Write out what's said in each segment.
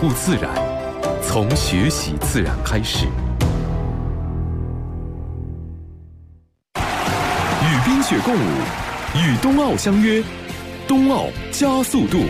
护自然，从学习自然开始。与冰雪共舞，与冬奥相约，冬奥加速度。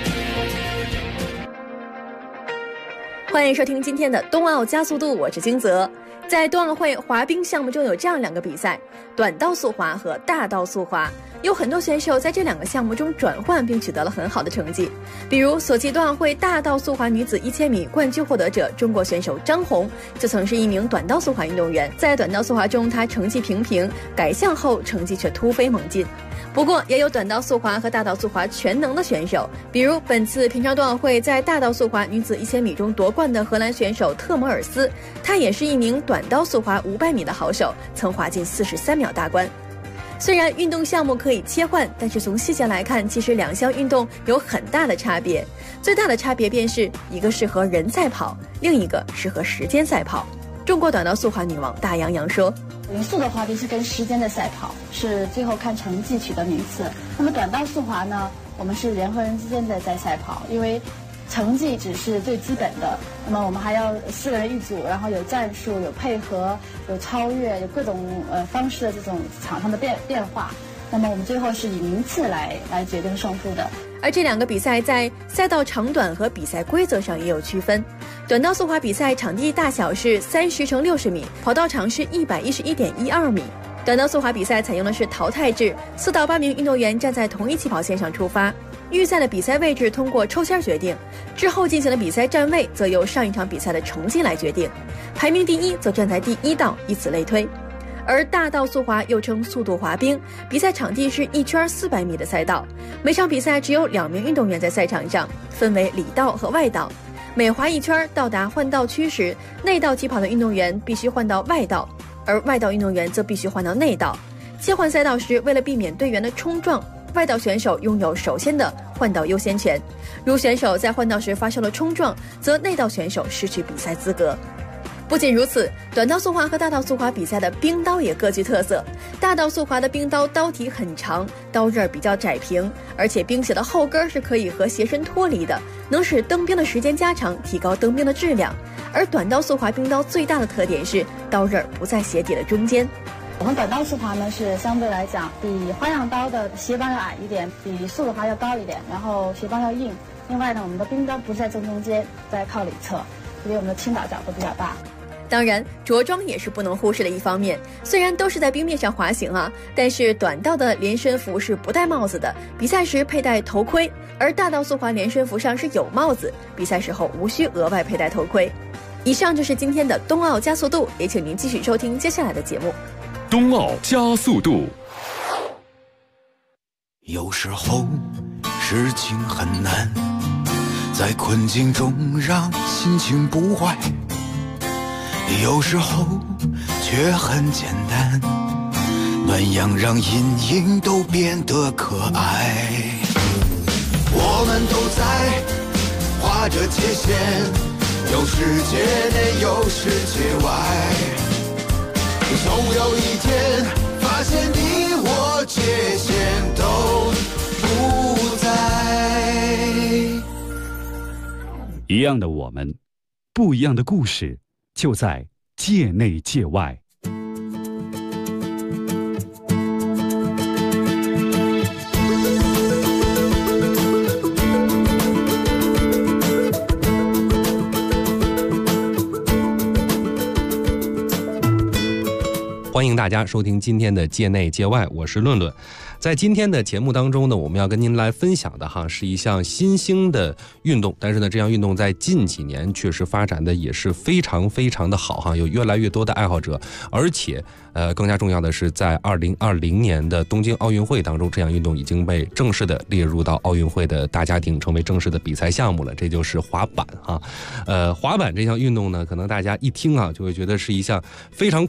欢迎收听今天的冬奥加速度，我是金泽。在冬奥会滑冰项目中有这样两个比赛，短道速滑和大道速滑。有很多选手在这两个项目中转换并取得了很好的成绩，比如索契冬奥会大道速滑女子1000米冠军获得者中国选手张红就曾是一名短道速滑运动员，在短道速滑中她成绩平平，改项后成绩却突飞猛进。不过也有短道速滑和大道速滑全能的选手，比如本次平昌冬奥会在大道速滑女子1000米中夺冠的荷兰选手特摩尔斯，她也是一名短道速滑500米的好手，曾滑进43秒大关。虽然运动项目可以切换，但是从细节来看，其实两项运动有很大的差别。最大的差别便是一个适合人赛跑，另一个适合时间赛跑。中国短道速滑女王大杨洋说， 匀速的滑冰是跟时间的赛跑，是最后看成绩取得名次。那么短道速滑呢，我们是人和人之间的在赛跑，因为成绩只是最基本的，那么我们还要4个人一组，然后有战术、有配合、有超越、有各种方式的这种场上的变化。那么我们最后是以名次来决定胜负的。 而这两个比赛在赛道长短和比赛规则上也有区分。短道速滑比赛场地大小是30×60米，跑道长是111.12米。短道速滑比赛采用的是淘汰制，4到8名运动员站在同一起跑线上出发，预赛的比赛位置通过抽签决定，之后进行的比赛站位则由上一场比赛的成绩来决定，排名第一则站在第1道，以此类推。而大道速滑又称速度滑冰，比赛场地是1圈400米的赛道，每场比赛只有2名运动员在赛场上，分为里道和外道。每滑一圈到达换道区时，内道起跑的运动员必须换到外道，而外道运动员则必须换到内道。切换赛道时，为了避免队员的冲撞，外道选手拥有首先的换道优先权。如选手在换道时发生了冲撞，则内道选手失去比赛资格。不仅如此，短道速滑和大道速滑比赛的冰刀也各具特色。大道速滑的冰刀刀体很长，刀刃比较窄平，而且冰鞋的后跟是可以和鞋身脱离的，能使蹬冰的时间加长，提高蹬冰的质量。而短道速滑冰刀最大的特点是刀刃不在鞋底的中间。 我们短道速滑呢是相对来讲比花样刀的鞋帮要矮一点，比速度滑要高一点，然后鞋帮要硬。另外呢，我们的冰刀不在正中间，在靠里侧，所以我们的倾倒角度比较大。 当然，着装也是不能忽视的一方面。虽然都是在冰面上滑行啊，但是短道的连身服是不戴帽子的，比赛时佩戴头盔；而大道速滑连身服上是有帽子，比赛时候无需额外佩戴头盔。以上就是今天的冬奥加速度，也请您继续收听接下来的节目。 冬奥加速度。 有时候事情很难，在困境中让心情不坏，有时候却很简单，暖阳让阴影都变得可爱。我们都在划着界限，有世界内有世界外，总有一天发现你我界限都不在。 一样的我们，不一样的故事，就在界内界外。 欢迎大家收听今天的界内界外，我是论论。在今天的节目当中呢，我们要跟您来分享的是一项新兴的运动，但是呢，这项运动在近几年确实发展的也是非常非常的好有越来越多的爱好者，而且更加重要的是，在2020年的东京奥运会当中，这项运动已经被正式的列入到奥运会的大家庭，成为正式的比赛项目了。这就是滑板滑板这项运动呢，可能大家一听就会觉得是一项非常酷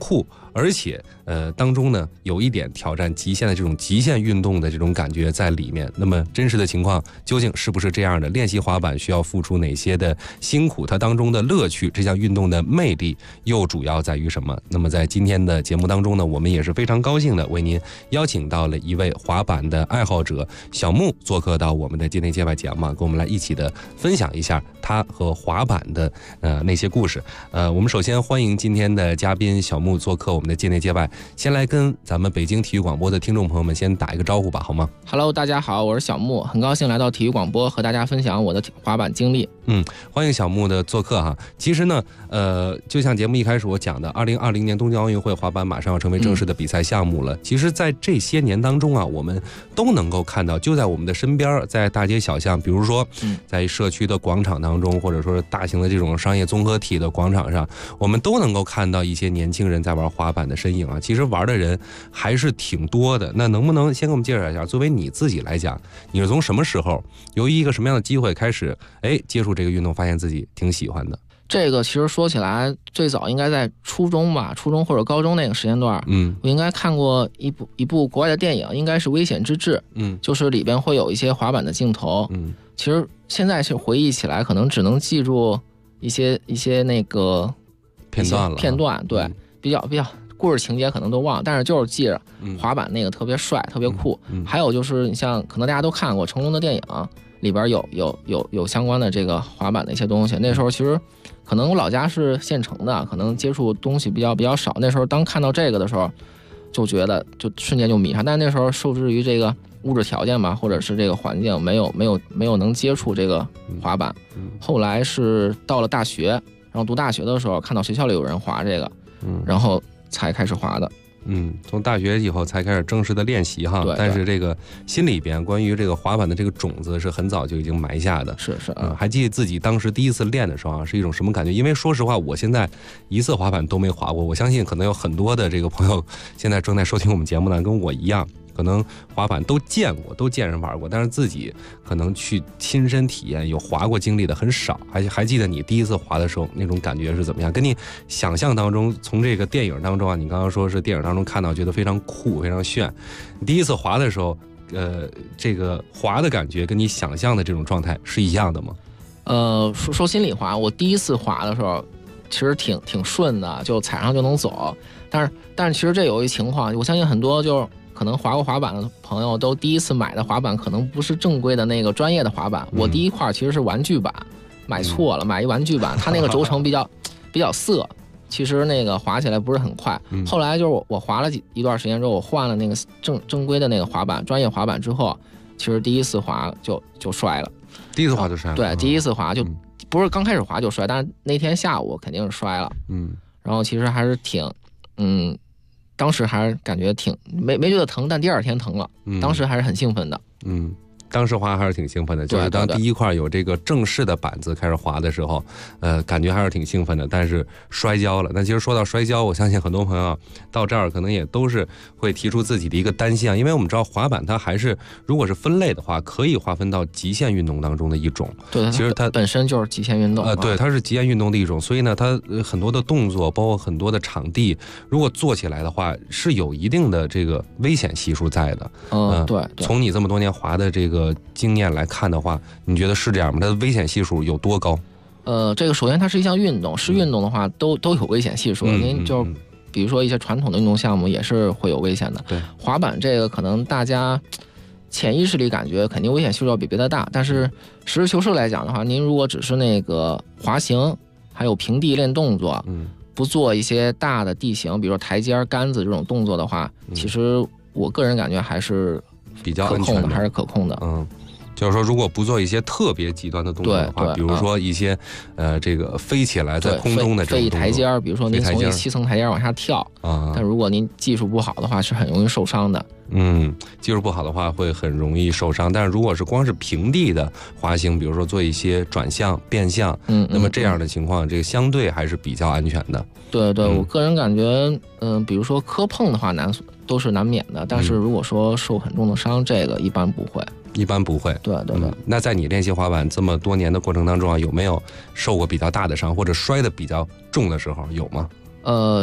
而且当中呢有一点挑战极限的这种极限运动的这种感觉在里面。那么真实的情况究竟是不是这样的？练习滑板需要付出哪些的辛苦？它当中的乐趣，这项运动的魅力又主要在于什么？那么在今天的节目当中呢，我们也是非常高兴的为您邀请到了一位滑板的爱好者小木做客到我们的界内界外节目，跟我们来一起的分享一下他和滑板的那些故事。我们首先欢迎今天的嘉宾小木做客我们的界内界外，先来跟咱们北京体育广播的听众朋友们先打一个招呼吧，好吗？ Hello， 大家好，我是小木，很高兴来到体育广播和大家分享我的滑板经历。 欢迎小木的做客哈。其实呢，就像节目一开始我讲的，2020年东京奥运会滑板马上要成为正式的比赛项目了。其实，在这些年当中啊，我们都能够看到，就在我们的身边，在大街小巷，比如说在社区的广场当中，或者说大型的这种商业综合体的广场上，我们都能够看到一些年轻人在玩滑板的身影啊。其实玩的人还是挺多的。那能不能先给我们介绍一下，作为你自己来讲，你是从什么时候，由于一个什么样的机会开始，接触这个运动，发现自己挺喜欢的？ 这个其实说起来，最早应该在初中吧，初中或者高中那个时间段，我应该看过一部国外的电影，应该是《危险之至》，就是里边会有一些滑板的镜头，其实现在是回忆起来，可能只能记住一些那个片段，对，比较故事情节可能都忘了，但是就是记着滑板那个特别帅，特别酷。还有就是你像可能大家都看过成龙的电影，里边有相关的这个滑板的一些东西。那时候其实可能我老家是县城的，可能接触东西比较少。那时候当看到这个的时候，就觉得就瞬间就迷上。但是那时候受制于这个物质条件吧，或者是这个环境，没有能接触这个滑板。后来是到了大学，然后读大学的时候看到学校里有人滑这个，然后才开始滑的。 从大学以后才开始正式的练习哈。 对， 但是这个心里边关于这个滑板的这个种子是很早就已经埋下的。 是还记得自己当时第一次练的时候是一种什么感觉？因为说实话，我现在一次滑板都没滑过。我相信可能有很多的这个朋友现在正在收听我们节目呢，跟我一样，可能滑板都见过，都见人玩过，但是自己可能去亲身体验有滑过经历的很少。还记得你第一次滑的时候那种感觉是怎么样？跟你想象当中，从这个电影当中啊，你刚刚说是电影当中看到觉得非常酷非常炫，你第一次滑的时候这个滑的感觉跟你想象的这种状态是一样的吗？ 说心里话，我第一次滑的时候其实挺顺的，就踩上就能走。但是其实这有一情况，我相信很多就是可能滑过滑板的朋友都第一次买的滑板可能不是正规的那个专业的滑板。我第一块其实是玩具板，买错了，买一玩具板，它那个轴承比较涩，其实那个滑起来不是很快。后来就是我滑了一段时间之后，我换了那个正规的那个滑板，专业滑板之后，其实第一次滑就摔了。 第一次滑就摔了？ 对，第一次滑就不是刚开始滑就摔，但是那天下午肯定是摔了。然后其实还是当时还是感觉没觉得疼，但第二天疼了。当时还是很兴奋的。 当时滑还是挺兴奋的，就是当第一块有这个正式的板子开始滑的时候，感觉还是挺兴奋的，但是摔跤了。那其实说到摔跤，我相信很多朋友到这儿可能也都是会提出自己的一个担心啊，因为我们知道滑板它还是如果是分类的话，可以划分到极限运动当中的一种。 对，其实它本身就是极限运动。 对，它是极限运动的一种，所以呢，它很多的动作，包括很多的场地，如果做起来的话，是有一定的这个危险系数在的。 对。 从你这么多年滑的这个经验来看的话，你觉得是这样吗？它的危险系数有多高？ 这个首先它是一项运动，是运动的话都有危险系数。您就比如说一些传统的运动项目也是会有危险的。 对， 滑板这个可能大家潜意识里感觉肯定危险系数要比别的大，但是实事求是来讲的话，您如果只是那个滑行，还有平地练动作，不做一些大的地形，比如说台阶、杆子这种动作的话，其实我个人感觉还是比较安全的， 还是可控的。 就是说，如果不做一些特别极端的动作的话，比如说一些这个飞起来在空中的这种动作， 飞台阶，比如说您从7层台阶往下跳啊，但如果您技术不好的话，是很容易受伤的。 技术不好的话会很容易受伤，但是如果是光是平地的滑行，比如说做一些转向、变向，那么这样的情况，这个相对还是比较安全的。 对，我个人感觉，比如说磕碰的话都是难免的，但是如果说受很重的伤，这个一般不会。对。 那在你练习滑板这么多年的过程当中啊，有没有受过比较大的伤，或者摔得比较重的时候有吗？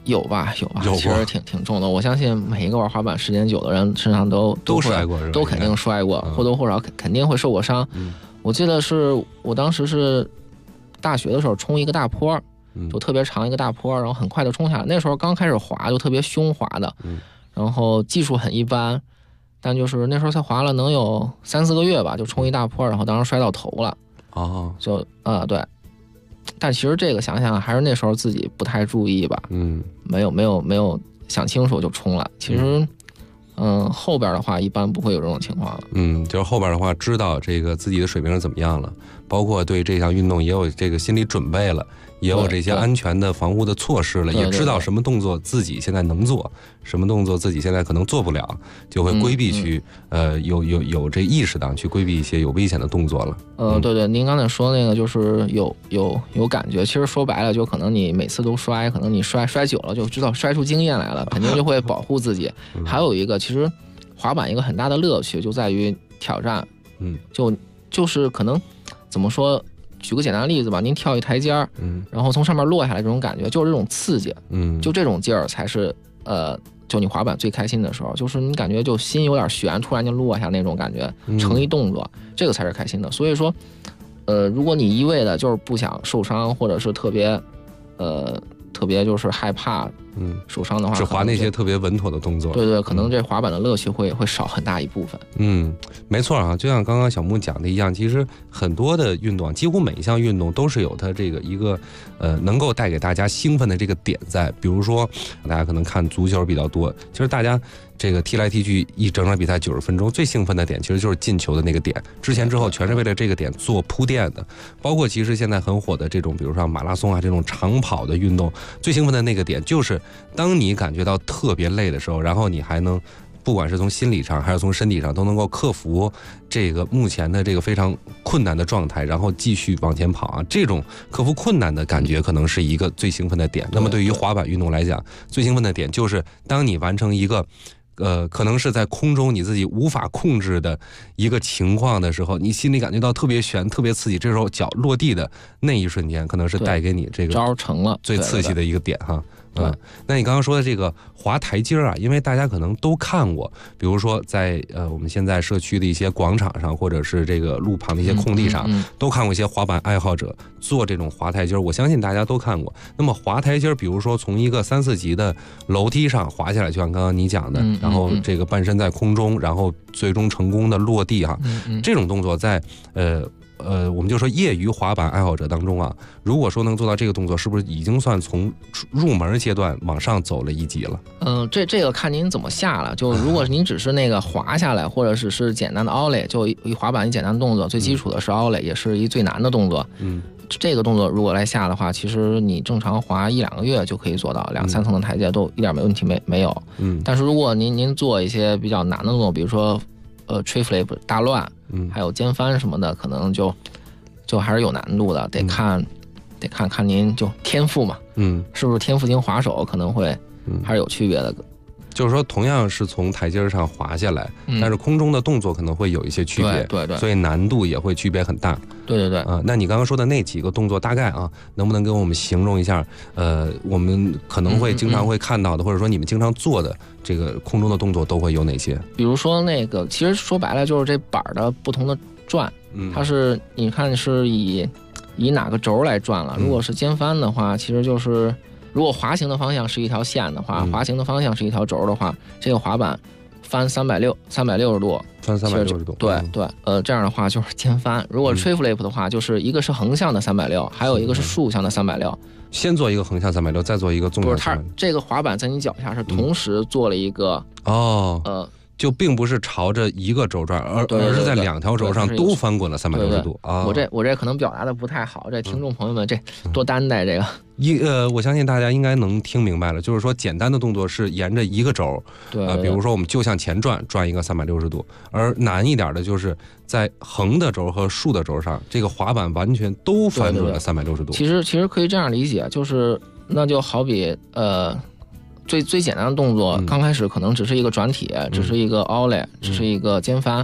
有吧，其实挺重的。我相信每一个玩滑板时间久的人身上都摔过， 都肯定摔过，或多或少肯定会受过伤。我记得是我当时是大学的时候冲一个大坡，就特别长一个大坡，然后很快就冲下来。那时候刚开始滑就特别凶滑的，然后技术很一般，但就是那时候才滑了能有3-4个月吧，就冲一大坡，然后当时摔到头了。就对。但其实这个想想还是那时候自己不太注意吧，没有想清楚就冲了。其实，后边的话一般不会有这种情况了。 就是后边的话知道这个自己的水平是怎么样了，包括对这项运动也有这个心理准备了，也有这些安全的防护的措施了，也知道什么动作自己现在能做，什么动作自己现在可能做不了，就会规避去有这意识的去规避一些有危险的动作了。 对，您刚才说那个就是有感觉，其实说白了就可能你每次都摔，可能你摔久了就知道摔出经验来了，肯定就会保护自己。还有一个，其实滑板一个很大的乐趣就在于挑战，就是可能怎么说？举个简单的例子吧，您跳一台阶儿，然后从上面落下来，这种感觉就是这种刺激，就这种劲儿才是就你滑板最开心的时候，就是你感觉就心有点悬，突然就落下那种感觉，成一动作，这个才是开心的。所以说，如果你一味的就是不想受伤，或者是特别就是害怕受伤的话， 只滑那些特别稳妥的动作。 对，可能这滑板的乐趣会少很大一部分。 没错啊，就像刚刚小木讲的一样，其实很多的运动，几乎每一项运动都是有它这个一个能够带给大家兴奋的这个点在。比如说大家可能看足球比较多，其实大家这个踢来踢去一整场比赛90分钟，最兴奋的点其实就是进球的那个点，之前之后全是为了这个点做铺垫的。包括其实现在很火的这种比如说马拉松啊这种长跑的运动，最兴奋的那个点就是当你感觉到特别累的时候，然后你还能不管是从心理上还是从身体上都能够克服这个目前的这个非常困难的状态，然后继续往前跑啊，这种克服困难的感觉可能是一个最兴奋的点。那么对于滑板运动来讲，最兴奋的点就是当你完成一个可能是在空中你自己无法控制的一个情况的时候，你心里感觉到特别悬特别刺激，这时候脚落地的那一瞬间可能是带给你这个招成了最刺激的一个点哈。 那你刚刚说的这个滑台阶啊，因为大家可能都看过，比如说在我们现在社区的一些广场上，或者是这个路旁的一些空地上，都看过一些滑板爱好者做这种滑台阶，我相信大家都看过。那么滑台阶，比如说从一个3-4级的楼梯上滑下来，就像刚刚你讲的，然后这个半身在空中，然后最终成功的落地哈，这种动作在我们就说业余滑板爱好者当中啊，如果说能做到这个动作，是不是已经算从入门阶段往上走了一级了？ 这个看您怎么下了。就如果您只是那个滑下来，或者是简单的奥雷，就一滑板一简单的动作，最基础的是奥雷，也是一最难的动作。这个动作如果来下的话，其实你正常滑1-2个月就可以做到，2-3层的台阶都一点没问题没有。但是如果您做一些比较难的动作，比如说tree flip 大乱，还有肩翻什么的，可能就还是有难度的，得看您就天赋嘛，是不是天赋型滑手可能会还是有区别的。 就是说同样是从台阶上滑下来，但是空中的动作可能会有一些区别， 对， 所以难度也会区别很大。 对那你刚刚说的那几个动作大概啊，能不能给我们形容一下？我们可能会经常会看到的，或者说你们经常做的这个空中的动作都会有哪些？ 比如说那个，其实说白了就是这板的不同的转，它是你看是以哪个轴来转了。如果是肩翻的话，其实就是如果滑行的方向是一条线的话，滑行的方向是一条轴的话，这个滑板翻360度， 翻360度， 对，这样的话就是肩翻。如果 tree flip 的话，就是一个是横向的360，还有一个是竖向的360。 先做一个横向360，再做一个纵向360。不是， 它这个滑板在你脚下是同时做了一个就并不是朝着一个轴转，而是在2条轴上都翻滚了360度啊！ 我这可能表达的不太好，这听众朋友们这多担待这个。 我相信大家应该能听明白了，就是说简单的动作是沿着一个轴，比如说我们就向前转一个360度，而难一点的就是在横的轴和竖的轴上，这个滑板完全都翻滚了360度。 其实可以这样理解，就是那就好比最简单的动作，刚开始可能只是一个转体，只是一个奥雷，只是一个肩翻。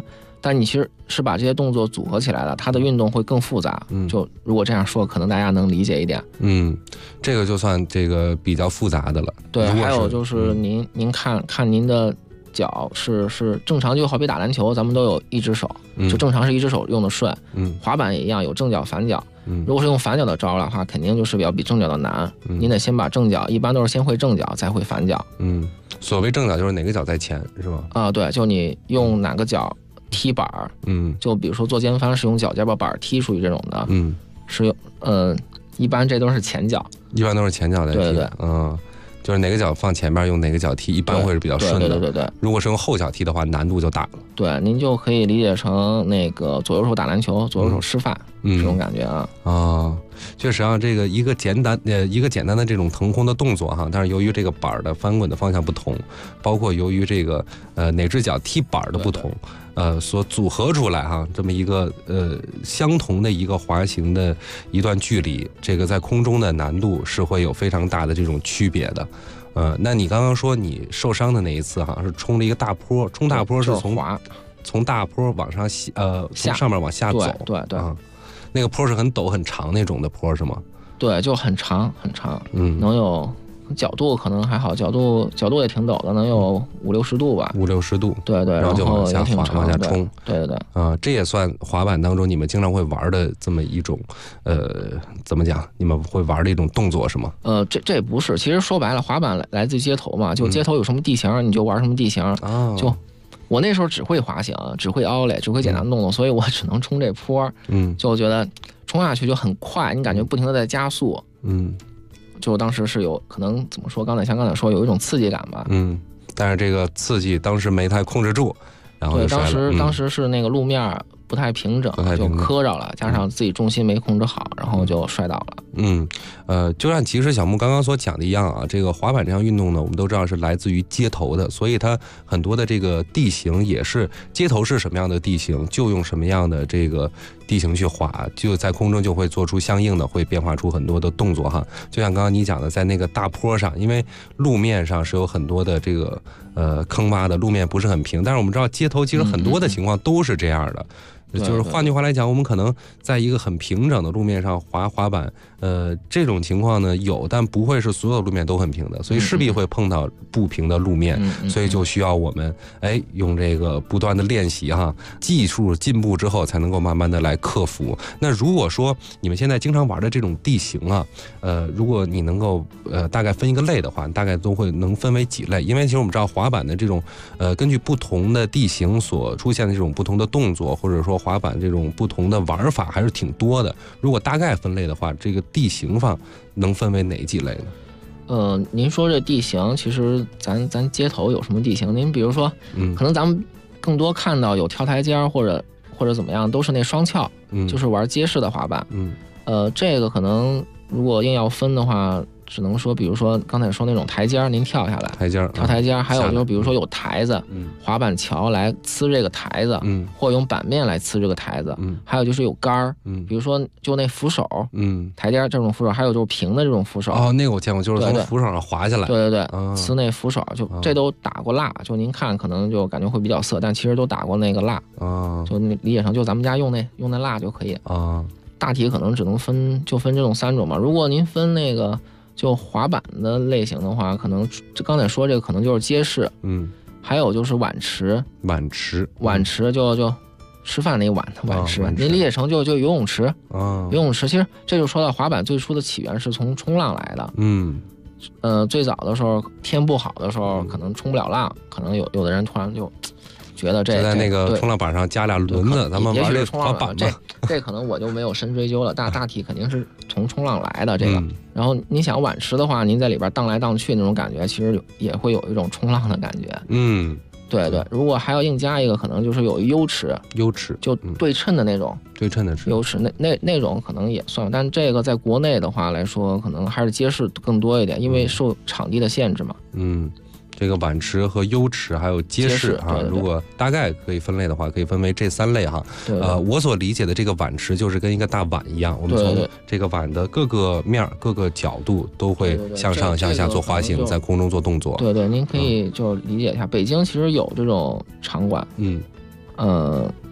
但你其实是把这些动作组合起来了，它的运动会更复杂。就如果这样说，可能大家能理解一点。 这个就算这个比较复杂的了。 对，还有就是您看您的脚是正常，就好比打篮球，咱们都有一只手，就正常是一只手用的顺。滑板也一样，有正脚反脚。如果是用反脚的招的话，肯定就是要比正脚的难。您得先把正脚，一般都是先会正脚，再会反脚。 所谓正脚就是哪个脚在前，是吗？ 对，就你用哪个脚踢板儿。就比如说做肩翻是用脚尖把板踢出去这种的。是用一般这都是前脚， 一般都是前脚在踢。 对， 就是哪个脚放前面，用哪个脚踢，一般会是比较顺的。 对。 如果是用后脚踢的话，难度就大了。 对，您就可以理解成那个左右手打篮球，左右手吃饭这种感觉啊。 确实啊，这个一个简单的这种腾空的动作哈，但是由于这个板的翻滚的方向不同，包括由于这个哪只脚踢板的不同，所组合出来哈，这么一个相同的一个滑行的一段距离，这个在空中的难度是会有非常大的这种区别的。那你刚刚说你受伤的那一次哈，是冲了一个大坡，冲大坡是从大坡往上从上面往下走。 对。 那个坡是很陡很长那种的坡是吗？ 对，就很长很长，能有角度可能还好，角度也挺陡的，能有50-60度吧。 50-60度。对， 然后就往下滑，往下冲。 对。 这也算滑板当中你们经常会玩的这么一种怎么讲？你们会玩的一种动作是吗？ 这不是，其实说白了，滑板来自街头嘛，就街头有什么地形你就玩什么地形。就我那时候只会滑行，只会奥莱，只会简单动作，所以我只能冲这坡。就觉得冲下去就很快，你感觉不停的在加速。就当时是有可能怎么说，像刚才说有一种刺激感吧。 但是这个刺激当时没太控制住，然后就摔了。 当时是那个路面不太平整，就磕着了，加上自己重心没控制好，然后就摔倒了。 就像其实小木刚刚所讲的一样啊，这个滑板这项运动呢，我们都知道是来自于街头的，所以它很多的这个地形也是街头是什么样的地形，就用什么样的这个地形去滑，就在空中就会做出相应的，会变化出很多的动作哈。就像刚刚你讲的，在那个大坡上，因为路面上是有很多的这个坑洼的，路面不是很平，但是我们知道街头其实很多的情况都是这样的。就是换句话来讲，我们可能在一个很平整的路面上滑板，这种情况呢有，但不会是所有路面都很平的，所以势必会碰到不平的路面，所以就需要我们用这个不断的练习哈，技术进步之后才能够慢慢的来克服。那如果说你们现在经常玩的这种地形啊，如果你能够大概分一个类的话，大概都会能分为几类？因为其实我们知道滑板的这种根据不同的地形所出现的这种不同的动作，或者说滑板这种不同的玩法还是挺多的。如果大概分类的话，这个地形上能分为哪几类呢？ 您说这地形，其实咱街头有什么地形？您比如说，可能咱们更多看到有跳台阶或者怎么样，都是那双翘，就是玩街式的滑板。这个可能如果硬要分的话，只能说，比如说刚才说那种台阶，您跳下来，跳台阶，还有就是比如说有台子，滑板桥来呲这个台子，或用板面来呲这个台子，还有就是有杆儿，比如说就那扶手，台阶这种扶手，还有就是平的这种扶手。 那个我见过，就是从扶手上滑下来。 对，呲那扶手，就这都打过蜡，就您看可能就感觉会比较涩，但其实都打过那个蜡，就理解成就咱们家用那蜡就可以。大体可能只能分这种3种嘛。如果您分那个就滑板的类型的话，可能刚才说这个可能就是街式，还有就是碗池就吃饭那碗的碗池，您理解成就游泳池，游泳池其实这就说到滑板最初的起源是从冲浪来的，最早的时候天不好的时候可能冲不了浪，可能有的人突然就觉得这在那个冲浪板上加俩轮子，咱们玩这滑板吧。 这可能我就没有深追究了，大体肯定是从冲浪来的这个。然后你想碗池的话，您在里边荡来荡去那种感觉，其实也会有一种冲浪的感觉。对。如果还要硬加一个，可能就是有优池就对称的那种， 对称的是优池，那种可能也算，但这个在国内的话来说，可能还是街式更多一点，因为受场地的限制嘛。 这个碗池和优池还有街式啊，如果大概可以分类的话，可以分为这3类哈。我所理解的这个碗池就是跟一个大碗一样，我们从这个碗的各个面、各个角度都会向上向下做滑行，在空中做动作。 对，您可以就理解一下，北京其实有这种场馆，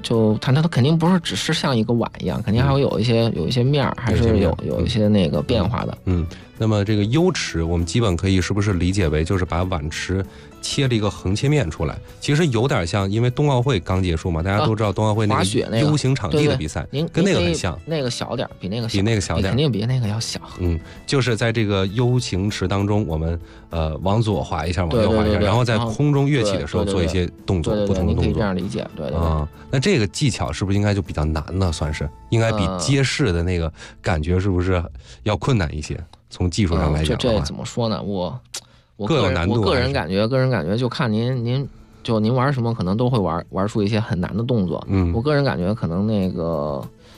就它肯定不是只是像一个碗一样，肯定还会有一些面儿，还是有一些那个变化的。 那么这个优池，我们基本可以是不是理解为就是把碗池切了一个横切面出来？其实有点像，因为冬奥会刚结束嘛，大家都知道冬奥会那个 U 型场地的比赛，跟那个很像。 那个小点，比那个小点，肯定比那个要小。 就是在这个 U 型池当中，我们往左滑一下，往右滑一下，然后在空中跃起的时候做一些动作，不同的动作。 你可以这样理解，对。 那这个技巧是不是应该就比较难呢？算是应该比街式的那个感觉是不是要困难一些？从技术上来讲， 这怎么说呢？我各有难度。 我个人感觉，就看您玩什么，可能都会玩出一些很难的动作。我个人感觉可能那个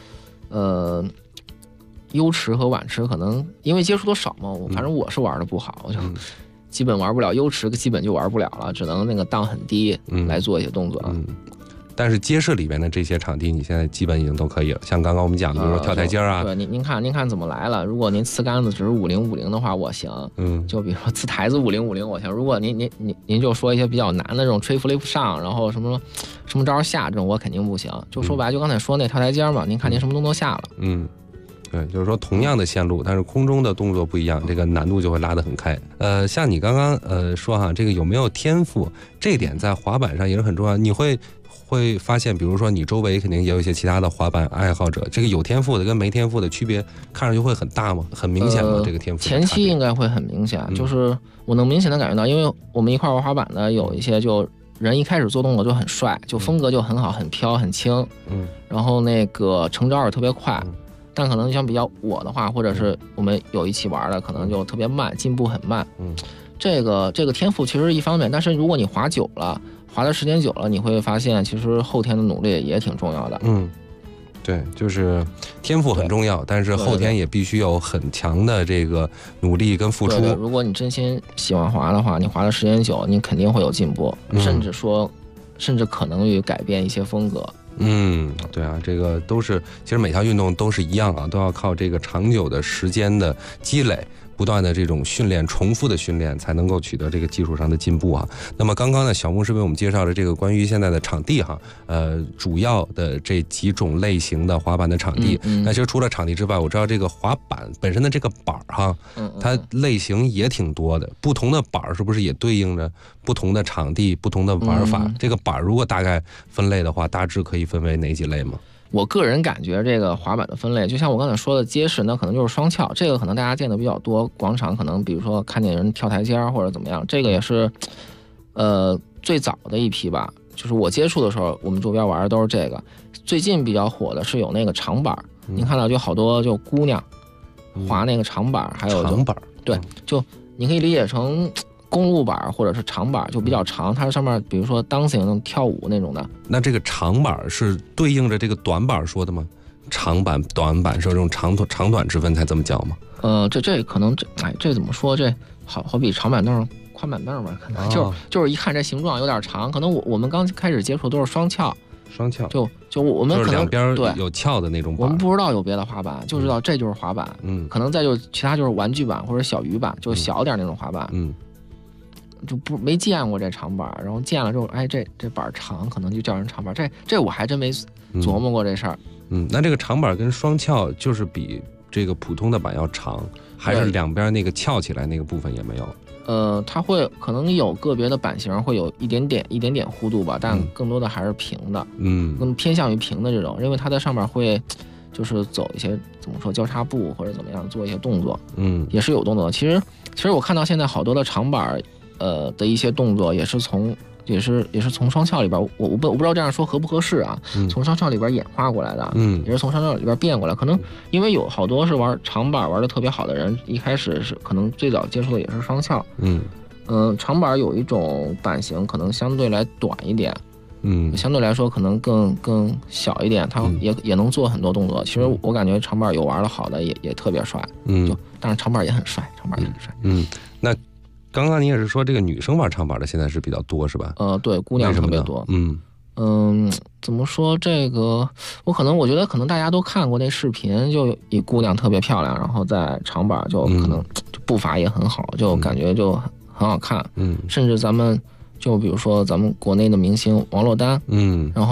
优池和碗池可能因为接触的少嘛，反正我是玩的不好，我就基本玩不了优池，基本就玩不了了，只能那个档很低来做一些动作。 但是街市里边的这些场地，你现在基本已经都可以了。像刚刚我们讲的，比如说跳台阶啊， 对，您看怎么来了。如果您呲杆子只是5050的话，我行。就比如说呲台子5050，我行。如果您就说一些比较难的这种吹 flip 上，然后什么招下这种，我肯定不行。就说白，就刚才说那跳台阶嘛，您看您什么动作下了。 对，就是说同样的线路，但是空中的动作不一样，这个难度就会拉得很开。像你刚刚说哈，这个有没有天赋，这点在滑板上也是很重要。你会发现，比如说你周围肯定也有一些其他的滑板爱好者，这个有天赋的跟没天赋的区别看上去会很大吗？很明显吗？这个天赋前期应该会很明显，就是我能明显的感觉到，因为我们一块玩滑板的有一些就人一开始做动作就很帅，就风格就很好，很飘很轻，然后那个成招也特别快，但可能像比较我的话，或者是我们有一起玩的，可能就特别慢，进步很慢。这个天赋其实一方面，但是如果你滑久了，滑的时间久了，你会发现其实后天的努力也挺重要的。 对，就是天赋很重要，但是后天也必须有很强的这个努力跟付出。 对，如果你真心喜欢滑的话，你滑的时间久，你肯定会有进步，甚至可能于改变一些风格。 对啊，这个都是，其实每项运动都是一样啊，都要靠这个长久的时间的积累，不断的这种训练，重复的训练，才能够取得这个技术上的进步啊。那么刚刚呢，小木是为我们介绍了这个关于现在的场地哈，主要的这几种类型的滑板的场地。那其实除了场地之外，我知道这个滑板本身的这个板哈，它类型也挺多的，不同的板是不是也对应着不同的场地、不同的玩法？这个板如果大概分类的话，大致可以分为哪几类吗？ 我个人感觉这个滑板的分类，就像我刚才说的街式，那可能就是双翘，这个可能大家见的比较多。广场可能比如说看见人跳台阶或者怎么样，这个也是最早的一批吧。就是我接触的时候，我们周边玩的都是这个。最近比较火的是有那个长板，您看到就好多就姑娘滑那个长板，还有长板， 对，就你可以理解成公路板或者是长板，就比较长，它上面比如说 dancing 跳舞那种的。 那这个长板是对应着这个短板说的吗？长板、短板是有这种长短之分才这么叫吗？ 这可能这怎么说？这好比长板凳、宽板凳吧，可能就是一看这形状有点长，可能我们刚开始接触都是双翘，就我们可能两边有翘的那种板， 我们不知道有别的滑板，就知道这就是滑板，可能再就其他就是玩具板或者小鱼板，就小点那种滑板，就没见过这长板，然后见了之后，这板长，可能就叫人长板，这我还真没琢磨过这事儿。 那这个长板跟双翘就是比这个普通的板要长，还是两边那个翘起来那个部分也没有？ 它会可能有个别的版型会有一点点弧度吧，但更多的还是平的，更偏向于平的这种，因为它在上面会就是走一些怎么说交叉步或者怎么样做一些动作，也是有动作的。其实我看到现在好多的长板的一些动作也是从双翘里边，我不知道这样说合不合适啊，从双翘里边演化过来的，也是从双翘里边变过来。可能因为有好多是玩长板玩的特别好的人，一开始是可能最早接触的也是双翘，长板有一种版型可能相对来短一点，相对来说可能更小一点，它也能做很多动作。其实我感觉长板有玩的好的也特别帅，但是长板也很帅， 那刚刚你也是说这个女生玩长板的现在是比较多是吧？ 对，姑娘特别多。怎么说这个？我觉得可能大家都看过那视频，就一姑娘特别漂亮，然后在长板就可能就步伐也很好，就感觉就很好看。甚至咱们就比如说咱们国内的明星王珞丹，然后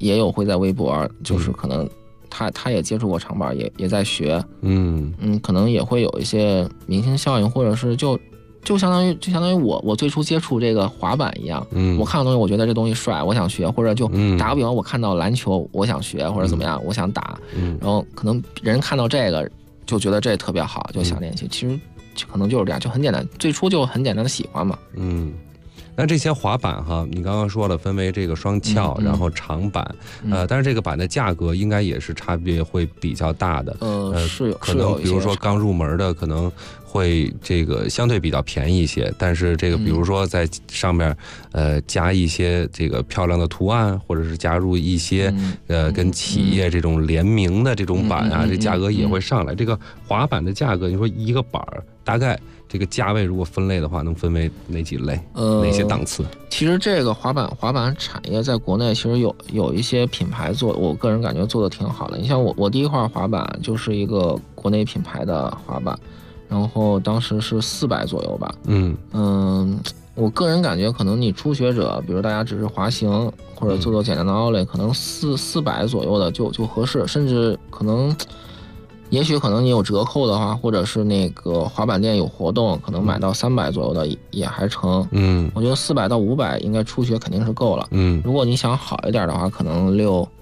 也有会在微博，就是可能他也接触过长板，也在学，可能也会有一些明星效应，或者是就相当于我最初接触这个滑板一样，我看到东西我觉得这东西帅，我想学，或者就打个比方，我看到篮球我想学或者怎么样，我想打，然后可能人看到这个就觉得这特别好，就想练习，其实可能就是这样，就很简单，最初就很简单的喜欢嘛。 那这些滑板哈，你刚刚说了分为这个双翘，然后长板，但是这个板的价格应该也是差别会比较大的。 是有， 可能比如说刚入门的可能会这个相对比较便宜一些，但是这个比如说在上面加一些这个漂亮的图案，或者是加入一些跟企业这种联名的这种板啊，这价格也会上来。这个滑板的价格，你说一个板大概这个价位如果分类的话，能分为哪几类？哪些档次？ 其实这个滑板产业在国内其实有一些品牌做，我个人感觉做的挺好的。你像我第一块滑板就是一个国内品牌的滑板，然后当时是400左右吧。我个人感觉可能你初学者，比如大家只是滑行或者做简单的奥类，可能400左右的就合适，甚至可能。也许可能你有折扣的话，或者是那个滑板店有活动，可能买到300左右的也还成。我觉得400到500应该初学肯定是够了。如果你想好一点的话，可能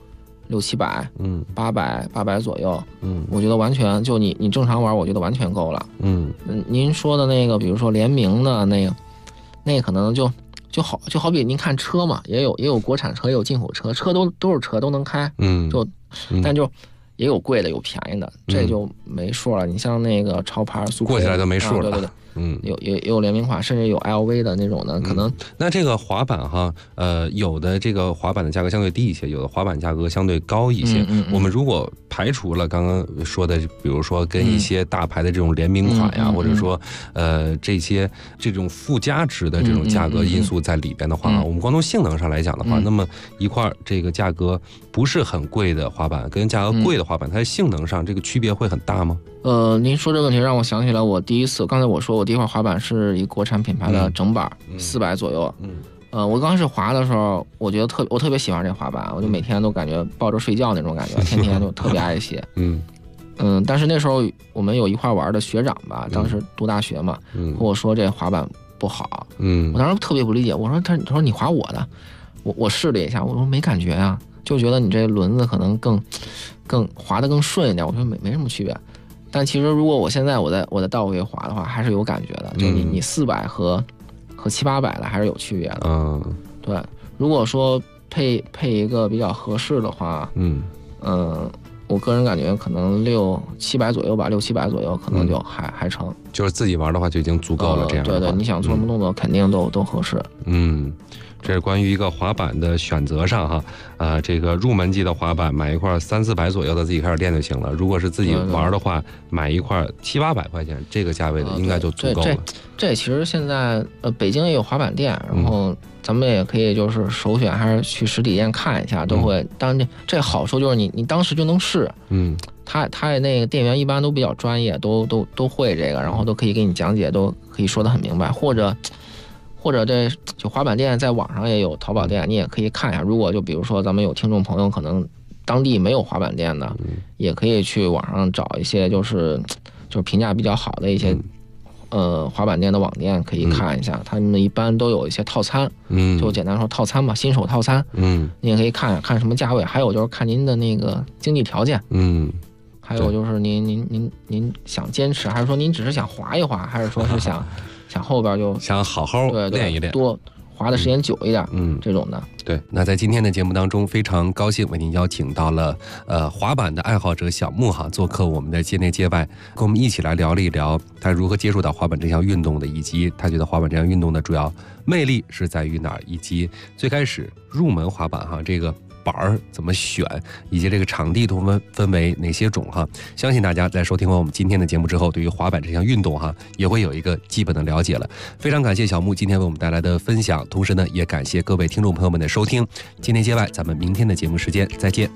600-700，800左右。我觉得完全就你正常玩，我觉得完全够了。您说的那个，比如说联名的那个可能就好比您看车嘛，也有国产车，也有进口车，车都是车都能开。但就。也有贵的，有便宜的，这就没数了。你像那个潮牌苏过起来都没数了。 对，也有联名款，甚至有 LV 的那种的，可能。 那这个滑板哈，有的这个滑板的价格相对低一些，有的滑板价格相对高一些。我们如果排除了刚刚说的，比如说跟一些大牌的这种联名款呀，或者说这种附加值的这种价格因素在里边的话，我们光从性能上来讲的话，那么一块这个价格不是很贵的滑板跟价格贵的滑板，它的性能上这个区别会很大吗？ 您说这个问题让我想起来，我第一次，刚才我说我第一块滑板是一国产品牌的整板，400左右。我刚开始滑的时候，我觉得我特别喜欢这滑板，我就每天都感觉抱着睡觉那种感觉，天天就特别爱惜。但是那时候我们有一块玩的学长吧，当时读大学嘛，和我说这滑板不好。我当时特别不理解，我说他说你滑我的，我试了一下，我说没感觉啊，就觉得你这轮子可能更滑得更顺一点，我说没什么区别。但其实如果我现在我在倒回滑的话，还是有感觉的，就你400和700-800的还是有区别的。对，如果说配一个比较合适的话，我个人感觉可能600-700左右吧，600-700左右可能就还成。 就是自己玩的话就已经足够了，这样的话。 对，你想做什么动作肯定都合适。 这是关于一个滑板的选择上哈，这个入门级的滑板买一块300-400左右的自己开始练就行了。如果是自己玩的话，买一块700-800块钱这个价位的应该就足够了。 这其实现在北京也有滑板店，然后咱们也可以就是首选还是去实体店看一下，都会。当然这好处就是你当时就能试。他那个店员一般都比较专业，都会这个，然后都可以给你讲解，都可以说得很明白，或者这就滑板店在网上也有淘宝店，你也可以看一下。如果就比如说咱们有听众朋友可能当地没有滑板店的，也可以去网上找一些就是评价比较好的一些滑板店的网店，可以看一下，他们一般都有一些套餐，就简单说套餐吧，新手套餐，你也可以看什么价位，还有就是看您的那个经济条件，还有就是您想坚持，还是说您只是想滑一滑，还是说是想后边就想好好练一练， 多滑的时间久一点，这种的。 对，那在今天的节目当中，非常高兴为您邀请到了滑板的爱好者小木做客我们的街内街外，跟我们一起来聊了一聊他如何接触到滑板这项运动的，以及他觉得滑板这项运动的主要魅力是在于哪儿，以及最开始入门滑板这个板儿怎么选，以及这个场地都分为哪些种相信大家在收听完我们今天的节目之后，对于滑板这项运动也会有一个基本的了解了。非常感谢小木今天为我们带来的分享，同时呢也感谢各位听众朋友们的收听。今天街外，咱们明天的节目时间再见。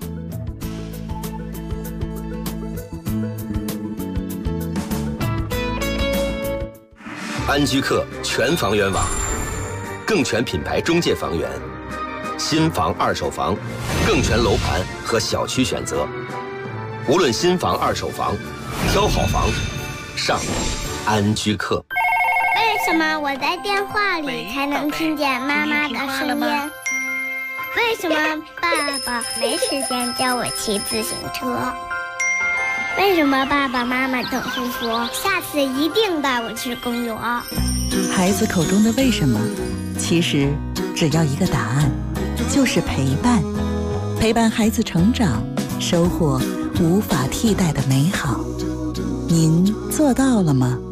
安居客全房源网，更全品牌中介房源， 新房、二手房、更全楼盘和小区选择。无论新房、二手房，挑好房，上安居客。 为什么我在电话里才能听见妈妈的声音？为什么爸爸没时间教我骑自行车？为什么爸爸妈妈总是说下次一定带我去公园？ 孩子口中的为什么，其实只要一个答案，就是陪伴。陪伴孩子成长，收获无法替代的美好。您做到了吗？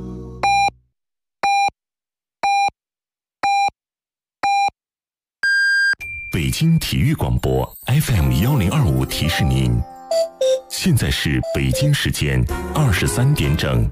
北京体育广播 FM1025提示您，现在是北京时间23点整。